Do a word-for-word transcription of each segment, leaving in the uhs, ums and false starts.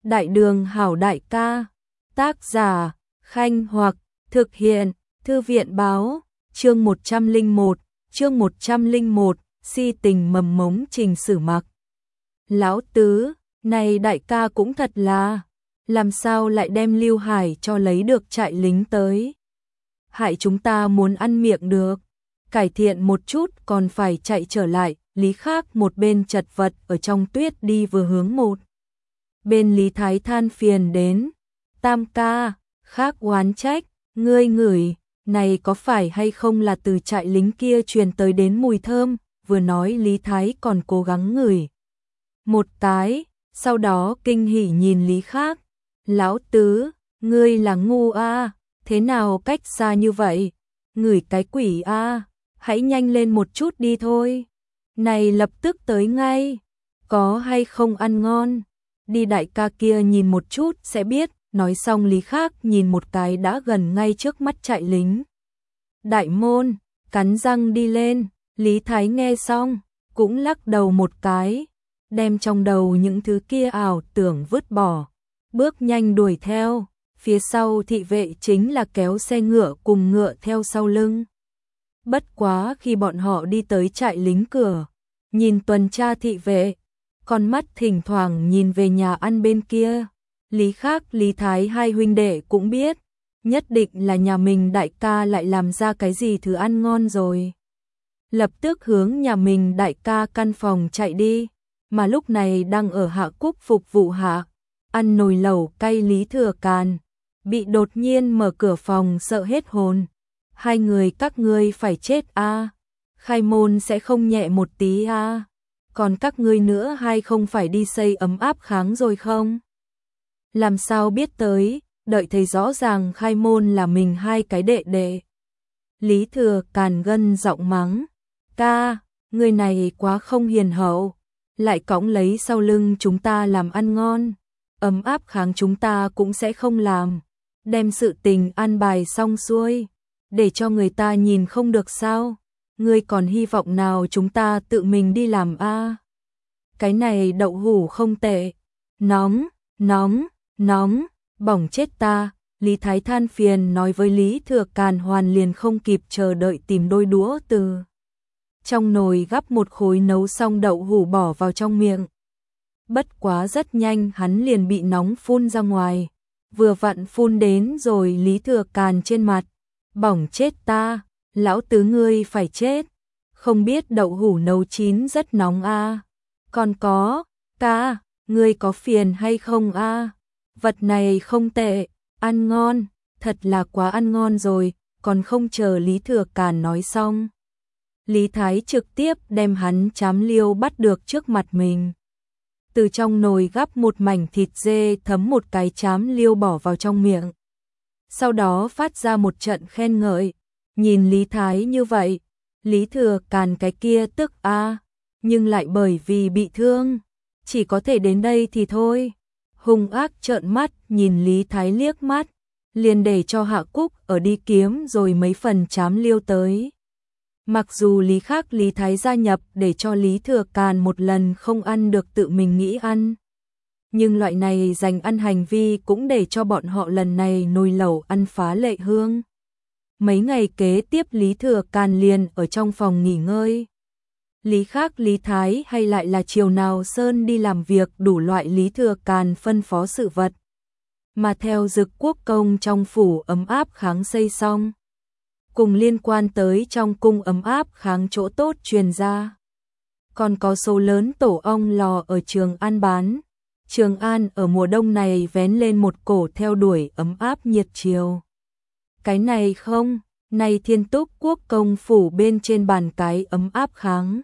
Đại đường hảo đại ca. Tác giả Khanh Hoặc. Thực hiện Thư viện báo. Chương một trăm lẻ một. Chương một trăm lẻ một. Si tình mầm mống Trình Sử Mặc. Lão tứ, này đại ca cũng thật là, làm sao lại đem Lưu Hải cho lấy được trại lính tới. Hại chúng ta muốn ăn miệng được, cải thiện một chút còn phải chạy trở lại. Lý Khác một bên chật vật ở trong tuyết đi vừa hướng một bên Lý Thái than phiền đến. Tam ca, Khác oán trách, ngươi ngửi, này có phải hay không là từ trại lính kia truyền tới đến mùi thơm. Vừa nói Lý Thái còn cố gắng ngửi một cái, sau đó kinh hỉ nhìn Lý Khác. Lão tứ, ngươi là ngu a, thế nào cách xa như vậy, ngửi cái quỷ a, hãy nhanh lên một chút đi thôi. Này lập tức tới ngay, có hay không ăn ngon, đi đại ca kia nhìn một chút sẽ biết. Nói xong Lý Khác nhìn một cái đã gần ngay trước mắt trại lính. Đại môn, cắn răng đi lên. Lý Thái nghe xong, cũng lắc đầu một cái, đem trong đầu những thứ kia ảo tưởng vứt bỏ, bước nhanh đuổi theo. Phía sau thị vệ chính là kéo xe ngựa cùng ngựa theo sau lưng. Bất quá khi bọn họ đi tới trại lính cửa, nhìn tuần tra thị vệ, con mắt thỉnh thoảng nhìn về nhà ăn bên kia. Lý Khác, Lý Thái hai huynh đệ cũng biết, nhất định là nhà mình đại ca lại làm ra cái gì thứ ăn ngon rồi. Lập tức hướng nhà mình đại ca căn phòng chạy đi, mà lúc này đang ở Hạ Cúc phục vụ hạ, ăn nồi lẩu cay Lý Thừa Càn, bị đột nhiên mở cửa phòng sợ hết hồn. Hai người các ngươi phải chết a, à? Khai môn sẽ không nhẹ một tí a, à? Còn các ngươi nữa hay không phải đi xây ấm áp kháng rồi không? Làm sao biết tới, đợi thấy rõ ràng khai môn là mình hai cái đệ đệ. Lý Thừa Càn gân giọng mắng, ca, người này quá không hiền hậu, lại cõng lấy sau lưng chúng ta làm ăn ngon, ấm áp kháng chúng ta cũng sẽ không làm, đem sự tình an bài xong xuôi, để cho người ta nhìn không được sao, ngươi còn hy vọng nào chúng ta tự mình đi làm a? À? Cái này đậu hủ không tệ, nóng, nóng, nóng, bỏng chết ta. Lý Thái than phiền nói với Lý Thừa Càn, hoàn liền không kịp chờ đợi tìm đôi đũa từ trong nồi gắp một khối nấu xong đậu hủ bỏ vào trong miệng. Bất quá rất nhanh hắn liền bị nóng phun ra ngoài, vừa vặn phun đến rồi Lý Thừa Càn trên mặt. Bỏng chết ta, lão tứ ngươi phải chết, không biết đậu hủ nấu chín rất nóng a. À? Còn có, ca, ngươi có phiền hay không a? À? Vật này không tệ, ăn ngon, thật là quá ăn ngon rồi. Còn không chờ Lý Thừa Càn nói xong, Lý Thái trực tiếp đem hắn chám liêu bắt được trước mặt mình. Từ trong nồi gắp một mảnh thịt dê thấm một cái chám liêu bỏ vào trong miệng. Sau đó phát ra một trận khen ngợi. Nhìn Lý Thái như vậy, Lý Thừa Càn cái kia tức a, à, nhưng lại bởi vì bị thương, chỉ có thể đến đây thì thôi. Hung ác trợn mắt nhìn Lý Thái liếc mắt, liền để cho Hạ Cúc ở đi kiếm rồi mấy phần chám liêu tới. Mặc dù Lý Khác Lý Thái gia nhập để cho Lý Thừa Càn một lần không ăn được tự mình nghĩ ăn, nhưng loại này dành ăn hành vi cũng để cho bọn họ lần này nồi lẩu ăn phá lệ hương. Mấy ngày kế tiếp Lý Thừa Càn liền ở trong phòng nghỉ ngơi. Lý Khác Lý Thái hay lại là chiều nào Sơn đi làm việc đủ loại Lý Thừa Càn phân phó sự vật. Mà theo Dực Quốc công trong phủ ấm áp kháng xây xong, cùng liên quan tới trong cung ấm áp kháng chỗ tốt truyền ra. Còn có số lớn tổ ong lò ở Trường An bán. Trường An ở mùa đông này vén lên một cổ theo đuổi ấm áp nhiệt chiều. Cái này không, này Thiên Túc Quốc công phủ bên trên bàn cái ấm áp kháng.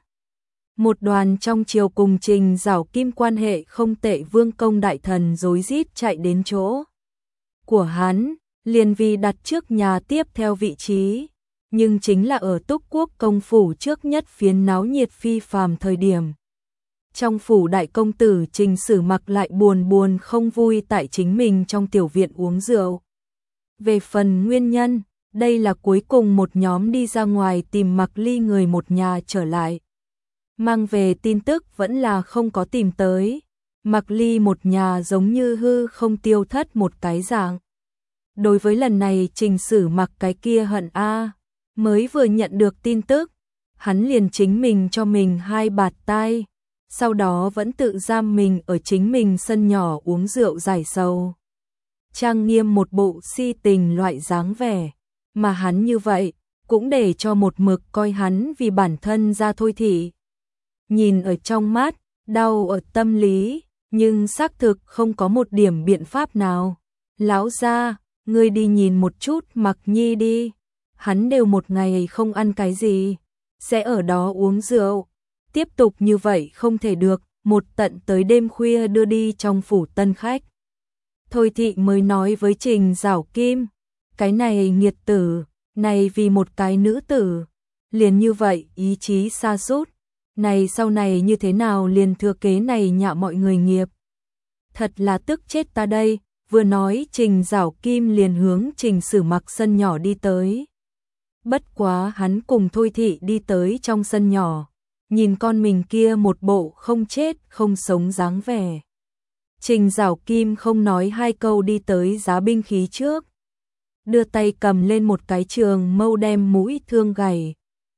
Một đoàn trong triều cùng Trình Giảo Kim quan hệ không tệ vương công đại thần rối rít chạy đến chỗ của hắn, liền vì đặt trước nhà tiếp theo vị trí, nhưng chính là ở Túc Quốc công phủ trước nhất phiến náo nhiệt phi phàm thời điểm. Trong phủ đại công tử Trình Sử Mặc lại buồn buồn không vui tại chính mình trong tiểu viện uống rượu. Về phần nguyên nhân, đây là cuối cùng một nhóm đi ra ngoài tìm Mặc Ly người một nhà trở lại. Mang về tin tức vẫn là không có tìm tới. Mặc Ly một nhà giống như hư không tiêu thất một cái dạng. Đối với lần này Trình Sử Mặc cái kia hận a, mới vừa nhận được tin tức, hắn liền chính mình cho mình hai bạt tai, sau đó vẫn tự giam mình ở chính mình sân nhỏ uống rượu giải sầu. Trang nghiêm một bộ si tình loại dáng vẻ, mà hắn như vậy, cũng để cho một mực coi hắn vì bản thân ra thôi thị. Nhìn ở trong mắt, đau ở tâm lý, nhưng xác thực không có một điểm biện pháp nào. Lão gia, ngươi đi nhìn một chút Mặc Nhi đi, hắn đều một ngày không ăn cái gì, sẽ ở đó uống rượu. Tiếp tục như vậy không thể được, một tận tới đêm khuya đưa đi trong phủ tân khách. Thôi thị mới nói với Trình Giảo Kim, cái này nghiệt tử, này vì một cái nữ tử, liền như vậy ý chí sa sút, này sau này như thế nào liền thừa kế này nhạ mọi người nghiệp. Thật là tức chết ta đây, vừa nói Trình Giảo Kim liền hướng Trình Sử Mặc sân nhỏ đi tới. Bất quá hắn cùng Thôi thị đi tới trong sân nhỏ, nhìn con mình kia một bộ không chết không sống dáng vẻ. Trình Giảo Kim không nói hai câu đi tới giá binh khí trước, đưa tay cầm lên một cái trường mâu đem mũi thương gảy.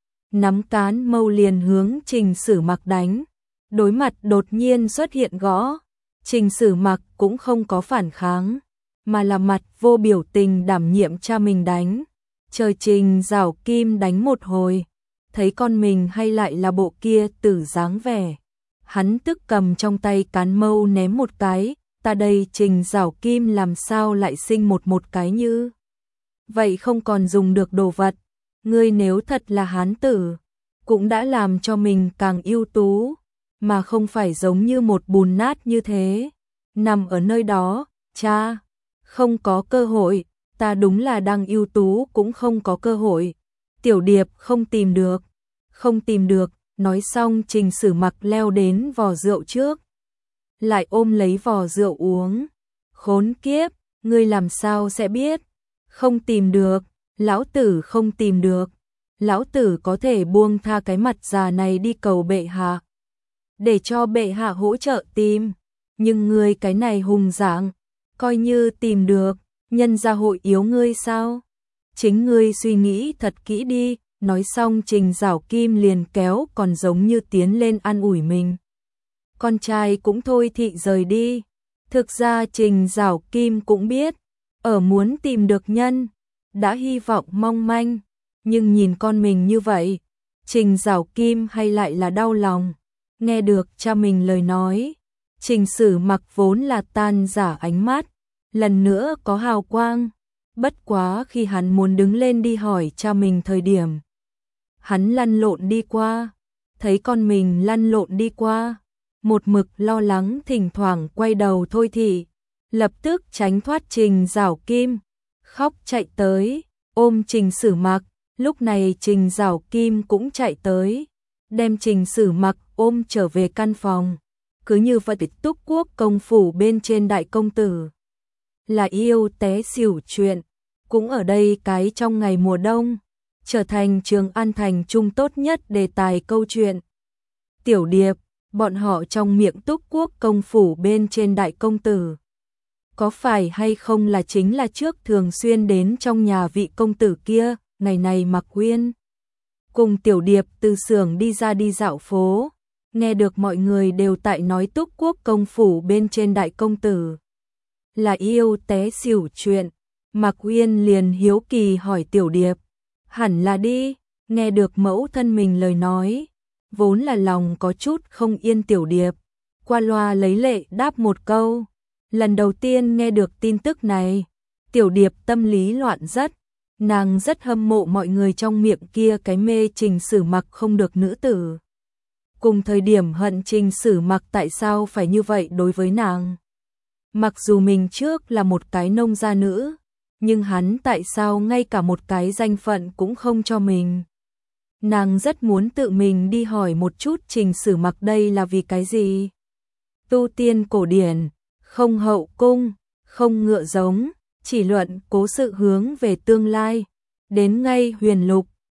Nắm cán mâu liền hướng Trình Sử Mặc đánh, đối mặt đột nhiên xuất hiện gõ. Trình Sử Mặc cũng không có phản kháng, mà là mặt vô biểu tình đảm nhiệm cha mình đánh. Chờ Trình Giảo Kim đánh một hồi, thấy con mình hay lại là bộ kia tử dáng vẻ. Hắn tức cầm trong tay cán mâu ném một cái, ta đây Trình Giảo Kim làm sao lại sinh một một cái như vậy không còn dùng được đồ vật. Ngươi nếu thật là hán tử, cũng đã làm cho mình càng ưu tú, mà không phải giống như một bùn nát như thế. Nằm ở nơi đó, cha, không có cơ hội, ta đúng là đang ưu tú cũng không có cơ hội. Tiểu Điệp không tìm được, không tìm được, nói xong Trình Sử Mặc leo đến vò rượu trước. Lại ôm lấy vò rượu uống. Khốn kiếp, ngươi làm sao sẽ biết? Không tìm được, lão tử không tìm được. Lão tử có thể buông tha cái mặt già này đi cầu bệ hạ, để cho bệ hạ hỗ trợ tìm. Nhưng ngươi cái này hùng dạng, coi như tìm được, nhân gia hội yếu ngươi sao? Chính ngươi suy nghĩ thật kỹ đi. Nói xong Trình Giảo Kim liền kéo còn giống như tiến lên an ủi mình. Con trai cũng thôi thị rời đi. Thực ra Trình Giảo Kim cũng biết, ở muốn tìm được nhân, đã hy vọng mong manh, nhưng nhìn con mình như vậy, Trình Giảo Kim hay lại là đau lòng. Nghe được cha mình lời nói, Trình Sử Mặc vốn là tan giả ánh mắt, lần nữa có hào quang. Bất quá khi hắn muốn đứng lên đi hỏi cha mình thời điểm, hắn lăn lộn đi qua, thấy con mình lăn lộn đi qua, một mực lo lắng thỉnh thoảng quay đầu Thôi thị, lập tức tránh thoát Trình Giảo Kim, khóc chạy tới, ôm Trình Sử Mặc. Lúc này Trình Giảo Kim cũng chạy tới, đem Trình Sử Mặc ôm trở về căn phòng. Cứ như vậy Túc Quốc công phủ bên trên đại công tử là yêu té xỉu chuyện, cũng ở đây cái trong ngày mùa đông, trở thành Trường An thành trung tốt nhất đề tài câu chuyện. Tiểu Điệp, bọn họ trong miệng Túc Quốc công phủ bên trên đại công tử, có phải hay không là chính là trước thường xuyên đến trong nhà vị công tử kia? Ngày này Mặc Uyên cùng Tiểu Điệp từ xưởng đi ra đi dạo phố, nghe được mọi người đều tại nói Túc Quốc công phủ bên trên đại công tử là yêu té xỉu chuyện. Mặc Uyên liền hiếu kỳ hỏi Tiểu Điệp, hẳn là đi. Nghe được mẫu thân mình lời nói, vốn là lòng có chút không yên Tiểu Điệp, qua loa lấy lệ đáp một câu. Lần đầu tiên nghe được tin tức này, Tiểu Điệp tâm lý loạn rất, nàng rất hâm mộ mọi người trong miệng kia cái mê Trình Sử Mặc không được nữ tử. Cùng thời điểm hận Trình Sử Mặc tại sao phải như vậy đối với nàng. Mặc dù mình trước là một cái nông gia nữ, nhưng hắn tại sao ngay cả một cái danh phận cũng không cho mình. Nàng rất muốn tự mình đi hỏi một chút Trình Sử Mặc đây là vì cái gì. Tu tiên cổ điển, không hậu cung, không ngựa giống, chỉ luận cố sự hướng về tương lai. Đến ngay huyền lục,